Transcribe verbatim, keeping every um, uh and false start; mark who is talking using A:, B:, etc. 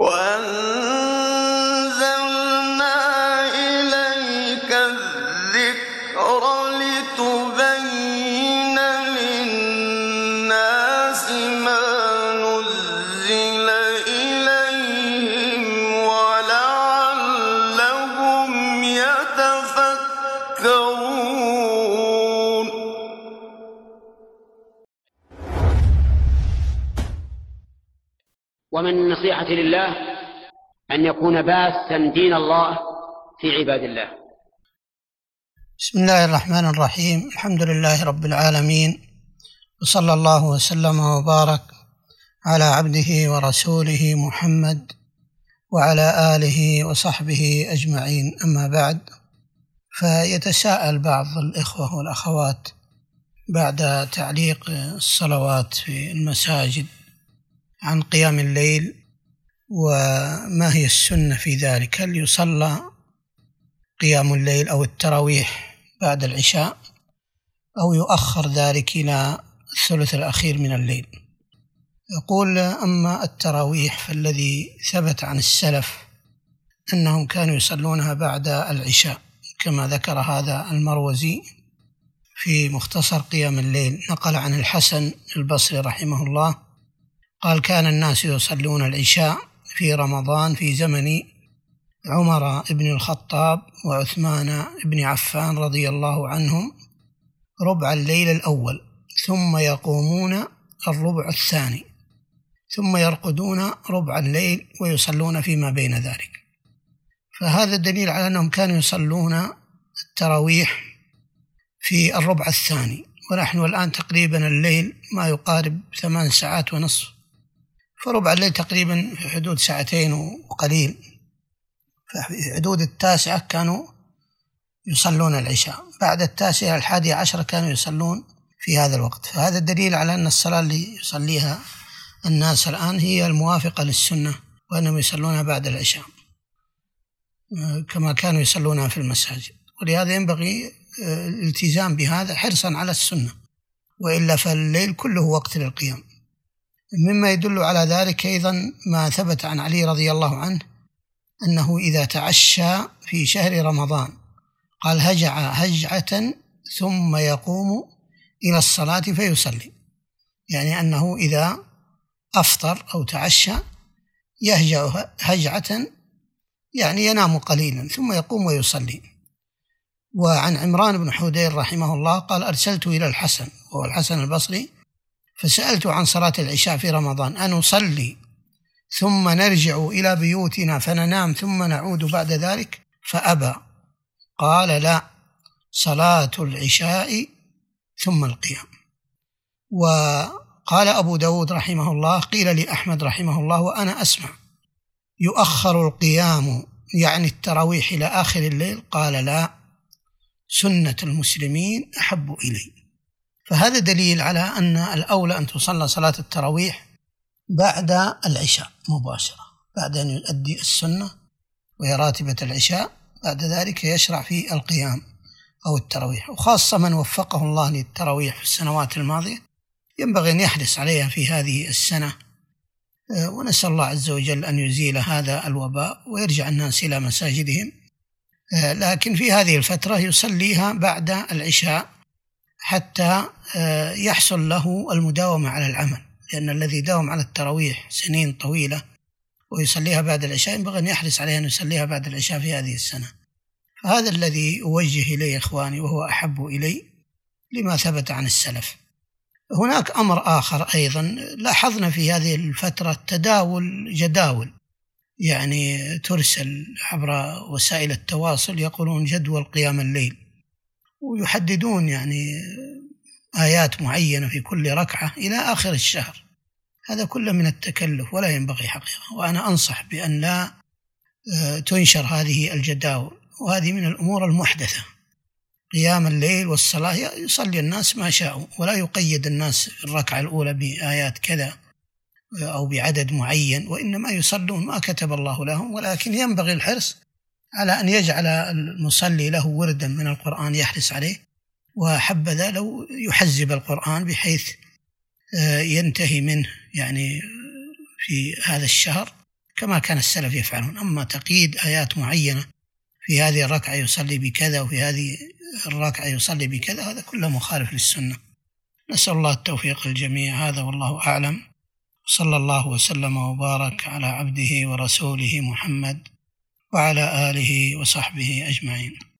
A: وأنزلنا إليك الذكر لتبين للناس ما نزل إليهم ولعلهم يتفكرون.
B: ومن النصيحة لله أن يكون باسا دين الله في عباد الله.
C: بسم الله الرحمن الرحيم. الحمد لله رب العالمين، وصلى الله وسلم وبارك على عبده ورسوله محمد وعلى آله وصحبه أجمعين. أما بعد، فيتساءل بعض الإخوة والأخوات بعد تعليق الصلوات في المساجد عن قيام الليل، وما هي السنة في ذلك؟ هل يصلى قيام الليل أو التراويح بعد العشاء أو يؤخر ذلك إلى الثلث الأخير من الليل؟ يقول: أما التراويح فالذي ثبت عن السلف أنهم كانوا يصلونها بعد العشاء، كما ذكر هذا المروزي في مختصر قيام الليل. نقل عن الحسن البصري رحمه الله قال: كان الناس يصلون العشاء في رمضان في زمن عمر بن الخطاب وعثمان بن عفان رضي الله عنهم ربع الليل الأول، ثم يقومون الربع الثاني، ثم يرقدون ربع الليل ويصلون فيما بين ذلك. فهذا دليل على أنهم كانوا يصلون التراويح في الربع الثاني، ونحن الآن تقريبا الليل ما يقارب ثمان ساعات ونصف، فربع الليل تقريبا في حدود ساعتين وقليل، ففي حدود التاسعة كانوا يصلون العشاء، بعد التاسعة الحادية عشر كانوا يصلون في هذا الوقت. فهذا دليل على أن الصلاة اللي يصليها الناس الآن هي الموافقة للسنة، وأنهم يصلونها بعد العشاء كما كانوا يصلونها في المساجد. ولهذا ينبغي الالتزام بهذا حرصا على السنة، وإلا فالليل كله وقت للقيام. مما يدل على ذلك أيضا ما ثبت عن علي رضي الله عنه أنه إذا تعشى في شهر رمضان قال: هجع هجعة ثم يقوم إلى الصلاة فيصلي، يعني أنه إذا أفطر أو تعشى يهجع هجعة، يعني ينام قليلا ثم يقوم ويصلي. وعن عمران بن حدير رحمه الله قال: أرسلت إلى الحسن وهو الحسن البصري فسألت عن صلاة العشاء في رمضان أن نصلي ثم نرجع إلى بيوتنا فننام ثم نعود بعد ذلك؟ فأبى، قال: لا، صلاة العشاء ثم القيام. وقال أبو داود رحمه الله: قيل لأحمد رحمه الله وأنا أسمع: يؤخر القيام يعني التراويح إلى آخر الليل؟ قال: لا، سنة المسلمين أحب إلي. فهذا دليل على أن الأولى أن تصلى صلاة التراويح بعد العشاء مباشرة، بعد أن يؤدي السنة وهي راتبة العشاء، بعد ذلك يشرع في القيام أو التراويح. وخاصة من وفقه الله للتراويح في السنوات الماضية ينبغي أن يحرص عليها في هذه السنة، ونسأل الله عز وجل أن يزيل هذا الوباء ويرجع الناس إلى مساجدهم. لكن في هذه الفترة يصليها بعد العشاء حتى يحصل له المداومة على العمل، لأن الذي داوم على التراويح سنين طويلة ويصليها بعد العشاء ينبغي أن يحرص عليه أن يصليها بعد العشاء في هذه السنة. فهذا الذي أوجه إليه إخواني، وهو أحب إلي لما ثبت عن السلف. هناك أمر آخر أيضا لاحظنا في هذه الفترة تداول جداول، يعني ترسل عبر وسائل التواصل يقولون جدول قيام الليل، ويحددون يعني آيات معينة في كل ركعة إلى آخر الشهر. هذا كله من التكلف ولا ينبغي حقيقة، وأنا أنصح بأن لا تنشر هذه الجداول، وهذه من الأمور المحدثة. قيام الليل والصلاة يصلي الناس ما شاءوا، ولا يقيد الناس في الركعة الأولى بآيات كذا أو بعدد معين، وإنما يصلون ما كتب الله لهم. ولكن ينبغي الحرص على أن يجعل المصلي له وردا من القرآن يحرص عليه، وحبذا لو يحزب القرآن بحيث ينتهي منه يعني في هذا الشهر كما كان السلف يفعلون. أما تقييد آيات معينة في هذه الركعة يصلي بكذا وفي هذه الركعة يصلي بكذا، هذا كله مخالف للسنة. نسأل الله التوفيق الجميع. هذا والله أعلم، صلى الله وسلم وبارك على عبده ورسوله محمد وعلى آله وصحبه أجمعين.